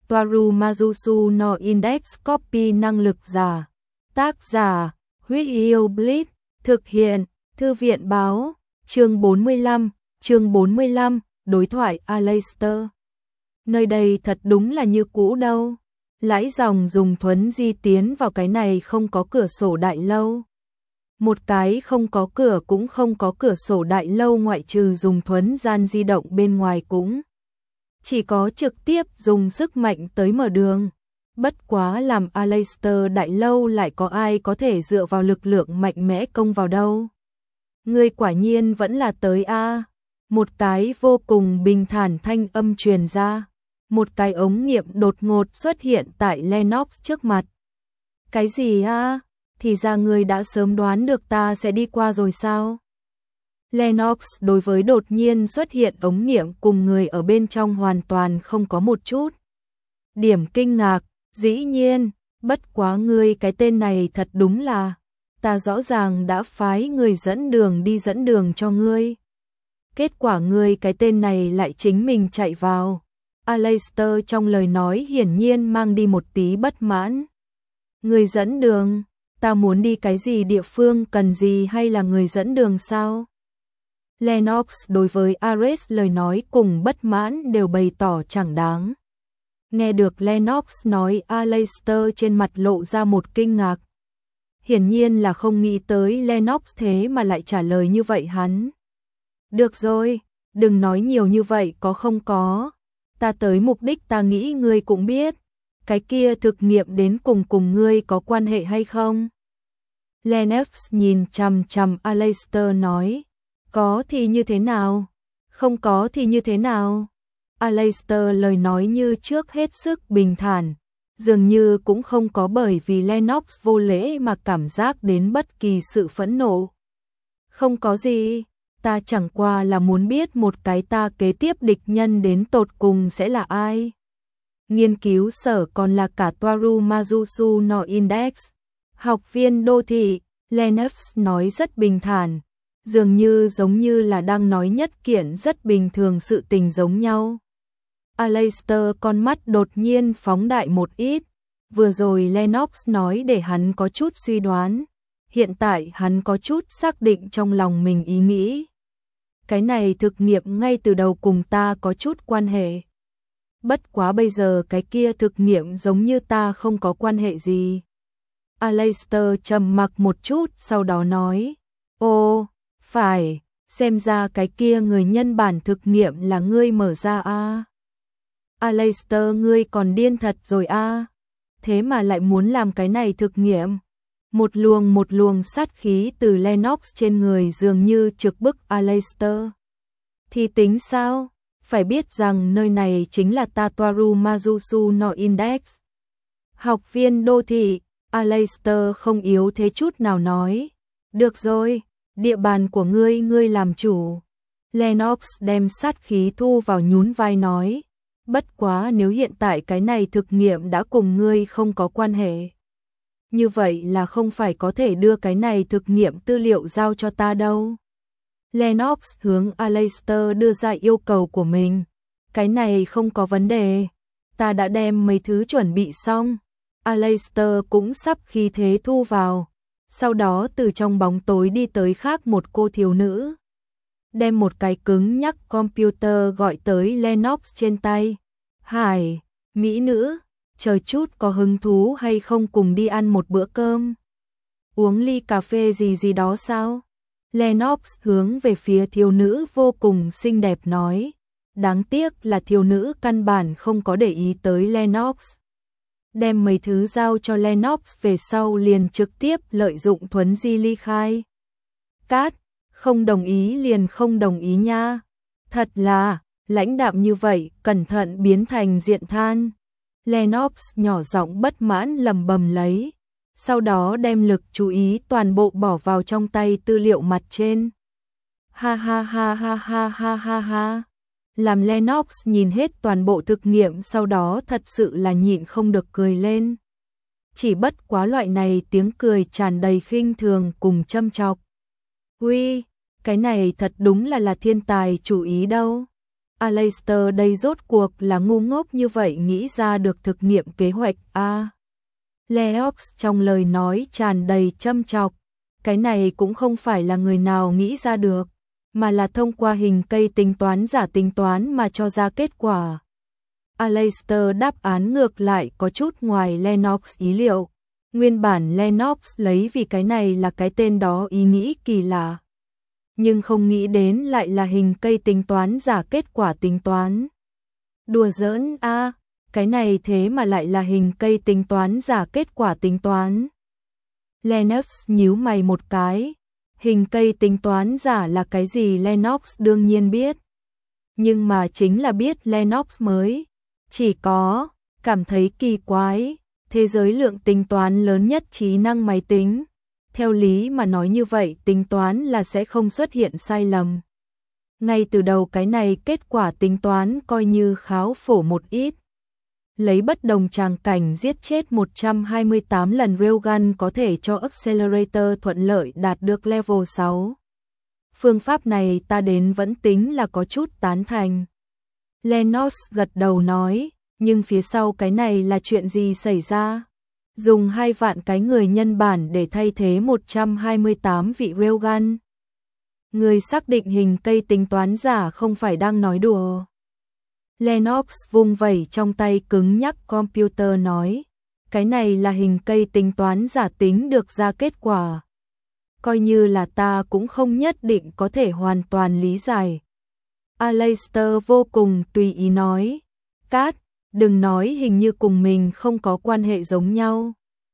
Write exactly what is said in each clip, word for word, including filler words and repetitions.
Toaru Mazusu no Index Copy năng lực giả. Tác giả, Huyết Yêu Blitz, thực hiện, Thư viện báo, chương bốn mươi lăm, chương bốn mươi lăm, đối thoại Aleister. Nơi đây thật đúng là như cũ đâu. Lãi dòng dùng thuấn di tiến vào cái này không có cửa sổ đại lâu. Một cái không có cửa cũng không có cửa sổ đại lâu, ngoại trừ dùng thuấn gian di động bên ngoài cũng chỉ có trực tiếp dùng sức mạnh tới mở đường. Bất quá làm Aleister đại lâu lại có ai có thể dựa vào lực lượng mạnh mẽ công vào đâu. Ngươi quả nhiên vẫn là tới a. Một cái vô cùng bình thản thanh âm truyền ra. Một cái ống nghiệm đột ngột xuất hiện tại Lennox trước mặt. Cái gì a? Thì ra ngươi đã sớm đoán được ta sẽ đi qua rồi sao? Lennox đối với đột nhiên xuất hiện ống nghiệm cùng người ở bên trong hoàn toàn không có một chút điểm kinh ngạc. Dĩ nhiên, bất quá ngươi cái tên này thật đúng là, ta rõ ràng đã phái người dẫn đường đi dẫn đường cho ngươi. Kết quả ngươi cái tên này lại chính mình chạy vào. Aleister trong lời nói hiển nhiên mang đi một tí bất mãn. Người dẫn đường, ta muốn đi cái gì địa phương cần gì hay là người dẫn đường sao? Lennox đối với Ares lời nói cùng bất mãn đều bày tỏ chẳng đáng. Nghe được Lennox nói, Aleister trên mặt lộ ra một kinh ngạc. Hiển nhiên là không nghĩ tới Lennox thế mà lại trả lời như vậy hắn. Được rồi, đừng nói nhiều như vậy có không có. Ta tới mục đích ta nghĩ ngươi cũng biết. Cái kia thực nghiệm đến cùng cùng ngươi có quan hệ hay không? Lennox nhìn chằm chằm Aleister nói. Có thì như thế nào? Không có thì như thế nào? Aleister lời nói như trước hết sức bình thản, dường như cũng không có bởi vì Lennox vô lễ mà cảm giác đến bất kỳ sự phẫn nộ. Không có gì, ta chẳng qua là muốn biết một cái ta kế tiếp địch nhân đến tột cùng sẽ là ai. Nghiên cứu sở còn là cả Toaru Mazusu no Index. Học viên đô thị, Lennox nói rất bình thản, dường như giống như là đang nói nhất kiện rất bình thường sự tình giống nhau. Aleister con mắt đột nhiên phóng đại một ít. Vừa rồi Lennox nói để hắn có chút suy đoán. Hiện tại hắn có chút xác định trong lòng mình ý nghĩ. Cái này thực nghiệm ngay từ đầu cùng ta có chút quan hệ. Bất quá bây giờ cái kia thực nghiệm giống như ta không có quan hệ gì. Aleister trầm mặc một chút sau đó nói. Ô, phải, xem ra cái kia người nhân bản thực nghiệm là ngươi mở ra a. À. Aleister ngươi còn điên thật rồi a. À. Thế mà lại muốn làm cái này thực nghiệm. Một luồng một luồng sát khí từ Lennox trên người dường như trực bức Aleister. Thì tính sao? Phải biết rằng nơi này chính là ta Toaru Mazusu no Index. Học viên đô thị, Aleister không yếu thế chút nào nói. Được rồi, địa bàn của ngươi ngươi làm chủ. Lennox đem sát khí thu vào nhún vai nói. Bất quá nếu hiện tại cái này thực nghiệm đã cùng ngươi không có quan hệ. Như vậy là không phải có thể đưa cái này thực nghiệm tư liệu giao cho ta đâu. Lennox hướng Aleister đưa ra yêu cầu của mình. Cái này không có vấn đề. Ta đã đem mấy thứ chuẩn bị xong. Aleister cũng sắp khí thế thu vào. Sau đó từ trong bóng tối đi tới khác một cô thiếu nữ. Đem một cái cứng nhắc computer gọi tới Lennox trên tay. Hải, mỹ nữ, chờ chút có hứng thú hay không cùng đi ăn một bữa cơm? Uống ly cà phê gì gì đó sao? Lennox hướng về phía thiếu nữ vô cùng xinh đẹp nói. Đáng tiếc là thiếu nữ căn bản không có để ý tới Lennox. Đem mấy thứ giao cho Lennox về sau liền trực tiếp lợi dụng thuấn di ly khai. Cát, không đồng ý liền không đồng ý nha. Thật là, lãnh đạm như vậy, cẩn thận biến thành diện than. Lennox nhỏ giọng bất mãn lầm bầm lấy. Sau đó đem lực chú ý toàn bộ bỏ vào trong tay tư liệu mặt trên. Ha ha ha ha ha ha ha ha. Làm Lennox nhìn hết toàn bộ thực nghiệm sau đó thật sự là nhịn không được cười lên. Chỉ bất quá loại này tiếng cười tràn đầy khinh thường cùng châm chọc. Ui, cái này thật đúng là là thiên tài chủ ý đâu. Aleister đây rốt cuộc là ngu ngốc như vậy nghĩ ra được thực nghiệm kế hoạch a? À, Lennox trong lời nói tràn đầy châm chọc, cái này cũng không phải là người nào nghĩ ra được, mà là thông qua hình cây tính toán giả tính toán mà cho ra kết quả. Aleister đáp án ngược lại có chút ngoài Lennox ý liệu. Nguyên bản Lennox lấy vì cái này là cái tên đó ý nghĩ kỳ lạ, nhưng không nghĩ đến lại là hình cây tính toán giả kết quả tính toán. Đùa giỡn a, à, cái này thế mà lại là hình cây tính toán giả kết quả tính toán. Lennox nhíu mày một cái, hình cây tính toán giả là cái gì Lennox đương nhiên biết. Nhưng mà chính là biết Lennox mới chỉ có cảm thấy kỳ quái, thế giới lượng tính toán lớn nhất trí năng máy tính. Theo lý mà nói như vậy tính toán là sẽ không xuất hiện sai lầm. Ngay từ đầu cái này kết quả tính toán coi như kháo phổ một ít. Lấy bất đồng tràng cảnh giết chết một trăm hai mươi tám lần Railgun có thể cho Accelerator thuận lợi đạt được level sáu. Phương pháp này ta đến vẫn tính là có chút tán thành. Lennox gật đầu nói, nhưng phía sau cái này là chuyện gì xảy ra? Dùng hai vạn cái người nhân bản để thay thế một trăm hai mươi tám vị Railgun. Người xác định hình cây tính toán giả không phải đang nói đùa. Lennox vung vẩy trong tay cứng nhắc computer nói, cái này là hình cây tính toán giả tính được ra kết quả. Coi như là ta cũng không nhất định có thể hoàn toàn lý giải. Aleister vô cùng tùy ý nói, Cát, đừng nói hình như cùng mình không có quan hệ giống nhau.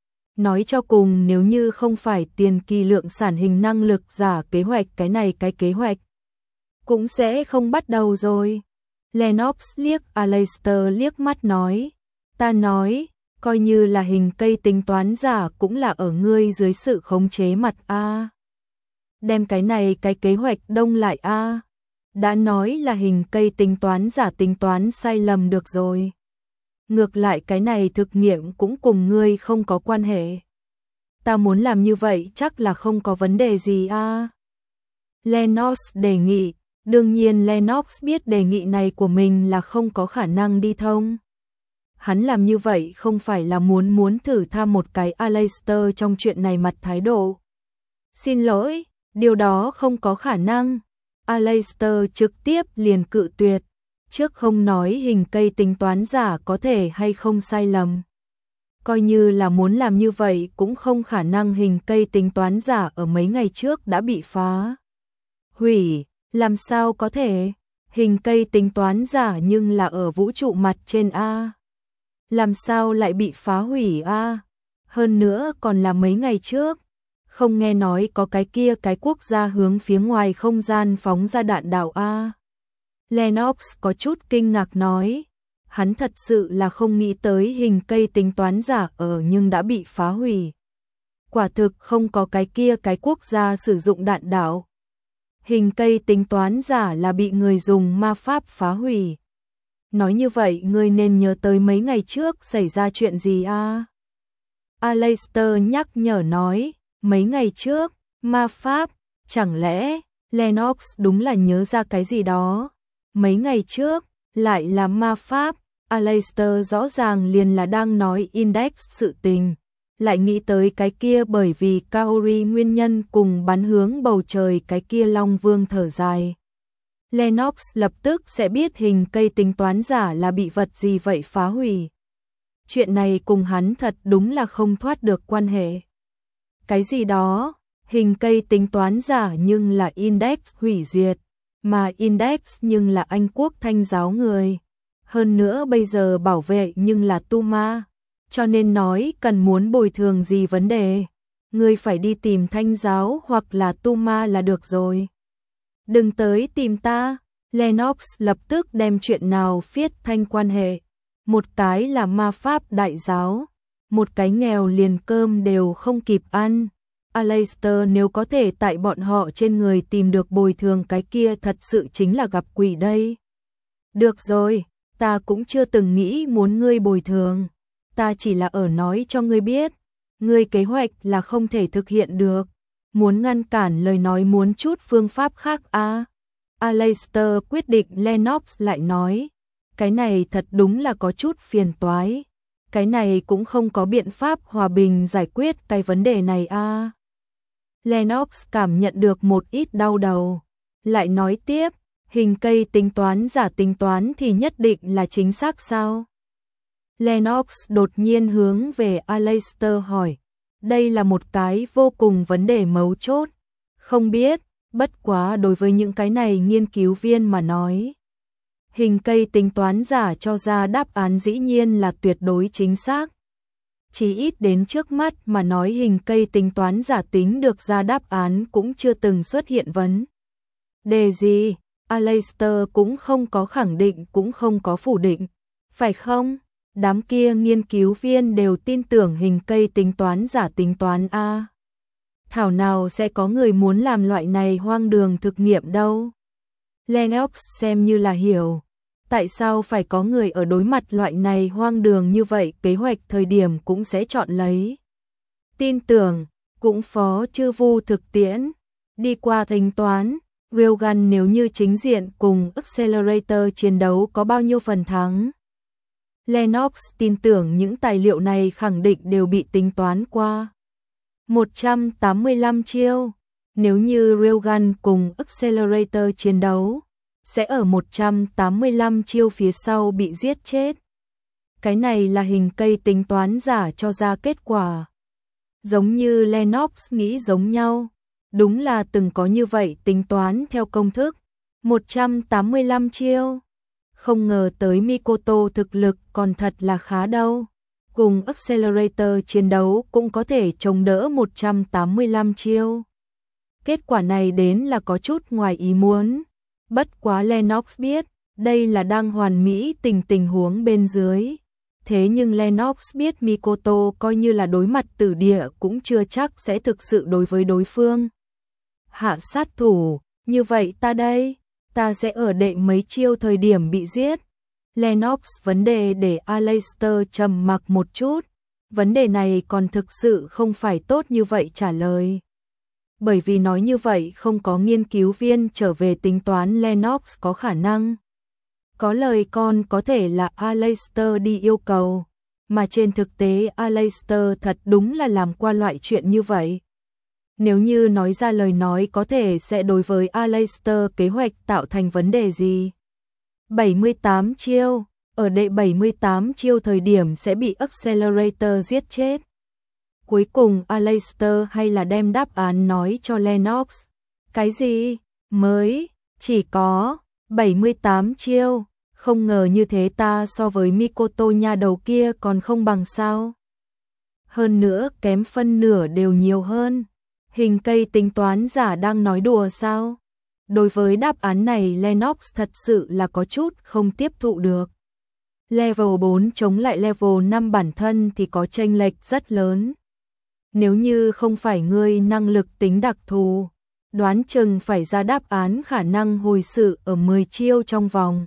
Nói cho cùng nếu như không phải tiền kỳ lượng sản hình năng lực giả kế hoạch cái này cái kế hoạch cũng sẽ không bắt đầu rồi. Lennox liếc Aleister liếc mắt nói, ta nói, coi như là hình cây tính toán giả cũng là ở ngươi dưới sự khống chế mặt a. Đem cái này cái kế hoạch đông lại a. Đã nói là hình cây tính toán giả tính toán sai lầm được rồi. Ngược lại cái này thực nghiệm cũng cùng ngươi không có quan hệ. Ta muốn làm như vậy chắc là không có vấn đề gì a. Lennox đề nghị, đương nhiên Lennox biết đề nghị này của mình là không có khả năng đi thông. Hắn làm như vậy không phải là muốn muốn thử tham một cái Aleister trong chuyện này mặt thái độ. Xin lỗi, điều đó không có khả năng. Aleister trực tiếp liền cự tuyệt, trước không nói hình cây tính toán giả có thể hay không sai lầm. Coi như là muốn làm như vậy cũng không khả năng hình cây tính toán giả ở mấy ngày trước đã bị phá hủy, làm sao có thể, hình cây tính toán giả nhưng là ở vũ trụ mặt trên a. Làm sao lại bị phá hủy a? Hơn nữa còn là mấy ngày trước. Không nghe nói có cái kia cái quốc gia hướng phía ngoài không gian phóng ra đạn đạo a. Lennox có chút kinh ngạc nói, hắn thật sự là không nghĩ tới hình cây tính toán giả ở nhưng đã bị phá hủy. Quả thực không có cái kia cái quốc gia sử dụng đạn đạo. Hình cây tính toán giả là bị người dùng ma pháp phá hủy. Nói như vậy ngươi nên nhớ tới mấy ngày trước xảy ra chuyện gì a? Aleister nhắc nhở nói, mấy ngày trước, ma pháp, chẳng lẽ, Lennox đúng là nhớ ra cái gì đó. Mấy ngày trước, lại là ma pháp, Aleister rõ ràng liền là đang nói index sự tình. Lại nghĩ tới cái kia bởi vì Kaori nguyên nhân cùng bắn hướng bầu trời cái kia Long Vương thở dài. Lennox lập tức sẽ biết hình cây tính toán giả là bị vật gì vậy phá hủy. Chuyện này cùng hắn thật đúng là không thoát được quan hệ. Cái gì đó, hình cây tính toán giả nhưng là index hủy diệt, mà index nhưng là Anh quốc thanh giáo người. Hơn nữa bây giờ bảo vệ nhưng là tu ma. Cho nên nói cần muốn bồi thường gì vấn đề, ngươi phải đi tìm thanh giáo hoặc là tu ma là được rồi. Đừng tới tìm ta. Lennox lập tức đem chuyện nào phiết thanh quan hệ. Một cái là ma pháp đại giáo, một cái nghèo liền cơm đều không kịp ăn. Aleister nếu có thể tại bọn họ trên người tìm được bồi thường cái kia thật sự chính là gặp quỷ đây. Được rồi, ta cũng chưa từng nghĩ muốn ngươi bồi thường. Ta chỉ là ở nói cho ngươi biết, ngươi kế hoạch là không thể thực hiện được. Muốn ngăn cản lời nói muốn chút phương pháp khác a. À? Aleister quyết định. Lennox lại nói, cái này thật đúng là có chút phiền toái. Cái này cũng không có biện pháp hòa bình giải quyết cái vấn đề này a. À. Lennox cảm nhận được một ít đau đầu. Lại nói tiếp, hình cây tính toán giả tính toán thì nhất định là chính xác sao? Lennox đột nhiên hướng về Aleister hỏi. Đây là một cái vô cùng vấn đề mấu chốt. Không biết, bất quá đối với những cái này nghiên cứu viên mà nói. Hình cây tính toán giả cho ra đáp án dĩ nhiên là tuyệt đối chính xác. Chỉ ít đến trước mắt mà nói hình cây tính toán giả tính được ra đáp án cũng chưa từng xuất hiện vấn đề gì. Aleister cũng không có khẳng định cũng không có phủ định. Phải không? Đám kia nghiên cứu viên đều tin tưởng hình cây tính toán giả tính toán A. Thảo nào sẽ có người muốn làm loại này hoang đường thực nghiệm đâu. Lennox xem như là hiểu. Tại sao phải có người ở đối mặt loại này hoang đường như vậy kế hoạch thời điểm cũng sẽ chọn lấy. Tin tưởng, cũng phó chư vu thực tiễn. Đi qua tính toán, Railgun nếu như chính diện cùng Accelerator chiến đấu có bao nhiêu phần thắng. Lennox tin tưởng những tài liệu này khẳng định đều bị tính toán qua. một trăm tám mươi lăm chiêu, nếu như Railgun cùng Accelerator chiến đấu, sẽ ở một trăm tám mươi lăm chiêu phía sau bị giết chết. Cái này là hình cây tính toán giả cho ra kết quả. Giống như Lennox nghĩ giống nhau, đúng là từng có như vậy tính toán theo công thức. một trăm tám mươi lăm chiêu. Không ngờ tới Mikoto thực lực còn thật là khá đâu. Cùng Accelerator chiến đấu cũng có thể chống đỡ một trăm tám mươi lăm chiêu. Kết quả này đến là có chút ngoài ý muốn. Bất quá Lennox biết, đây là đang hoàn mỹ tình tình huống bên dưới. Thế nhưng Lennox biết Mikoto coi như là đối mặt tử địa cũng chưa chắc sẽ thực sự đối với đối phương hạ sát thủ. Như vậy ta đây, ta sẽ ở đệ mấy chiêu thời điểm bị giết. Lennox vấn đề để Aleister trầm mặc một chút. Vấn đề này còn thực sự không phải tốt như vậy trả lời. Bởi vì nói như vậy không có nghiên cứu viên trở về tính toán Lennox có khả năng. Có lời con có thể là Aleister đi yêu cầu. Mà trên thực tế Aleister thật đúng là làm qua loại chuyện như vậy. Nếu như nói ra lời nói có thể sẽ đối với Aleister kế hoạch tạo thành vấn đề gì. bảy mươi tám chiêu, ở đệ bảy mươi tám chiêu thời điểm sẽ bị Accelerator giết chết. Cuối cùng Aleister hay là đem đáp án nói cho Lennox. Cái gì? Mới, chỉ có bảy mươi tám chiêu, không ngờ như thế ta so với Mikoto nha đầu kia còn không bằng sao. Hơn nữa kém phân nửa đều nhiều hơn. Hình cây tính toán giả đang nói đùa sao? Đối với đáp án này Lennox thật sự là có chút không tiếp thụ được. Level bốn chống lại level năm bản thân thì có chênh lệch rất lớn. Nếu như không phải ngươi năng lực tính đặc thù, đoán chừng phải ra đáp án khả năng hồi sự ở mười chiêu trong vòng.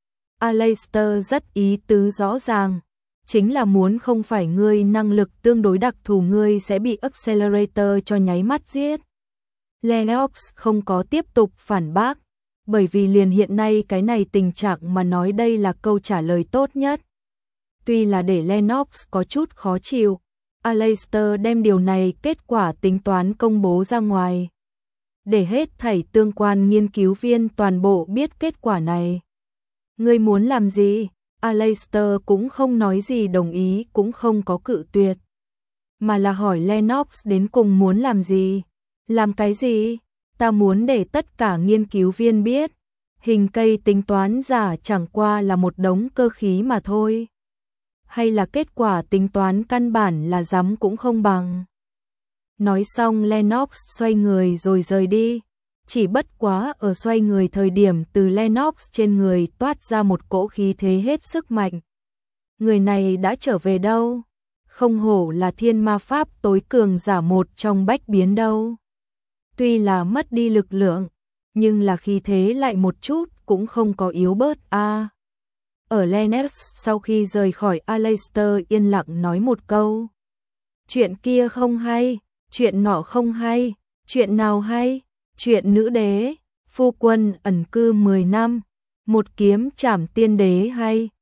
Aleister rất ý tứ rõ ràng, chính là muốn không phải ngươi năng lực tương đối đặc thù ngươi sẽ bị Accelerator cho nháy mắt giết. Lennox không có tiếp tục phản bác, bởi vì liền hiện nay cái này tình trạng mà nói đây là câu trả lời tốt nhất. Tuy là để Lennox có chút khó chịu, Aleister đem điều này kết quả tính toán công bố ra ngoài. Để hết thảy tương quan nghiên cứu viên toàn bộ biết kết quả này. Ngươi muốn làm gì? Aleister cũng không nói gì đồng ý cũng không có cự tuyệt. Mà là hỏi Lennox đến cùng muốn làm gì? Làm cái gì? Ta muốn để tất cả nghiên cứu viên biết. Hình cây tính toán giả chẳng qua là một đống cơ khí mà thôi. Hay là kết quả tính toán căn bản là dám cũng không bằng. Nói xong Lennox xoay người rồi rời đi. Chỉ bất quá ở xoay người thời điểm từ Lennox trên người toát ra một cỗ khí thế hết sức mạnh. Người này đã trở về đâu? Không hổ là thiên ma pháp tối cường giả một trong bách biến đâu. Tuy là mất đi lực lượng, nhưng là khí thế lại một chút cũng không có yếu bớt a. À, ở Lennox sau khi rời khỏi Aleister yên lặng nói một câu. Chuyện kia không hay, chuyện nọ không hay, chuyện nào hay, chuyện nữ đế, phu quân ẩn cư mười năm, một kiếm trảm tiên đế hay